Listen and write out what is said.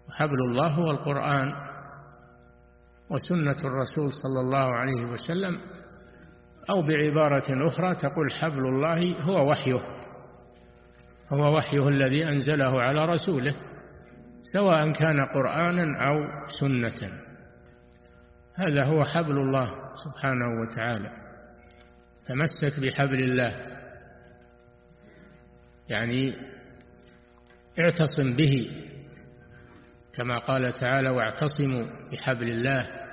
حبل الله هو القرآن وسنة الرسول صلى الله عليه وسلم، أو بعبارة أخرى تقول حبل الله هو وحيه، هو وحيه الذي أنزله على رسوله، سواء كان قرآنا أو سنة. هذا هو حبل الله سبحانه وتعالى. تمسك بحبل الله يعني اعتصم به، كما قال تعالى: واعتصموا بحبل الله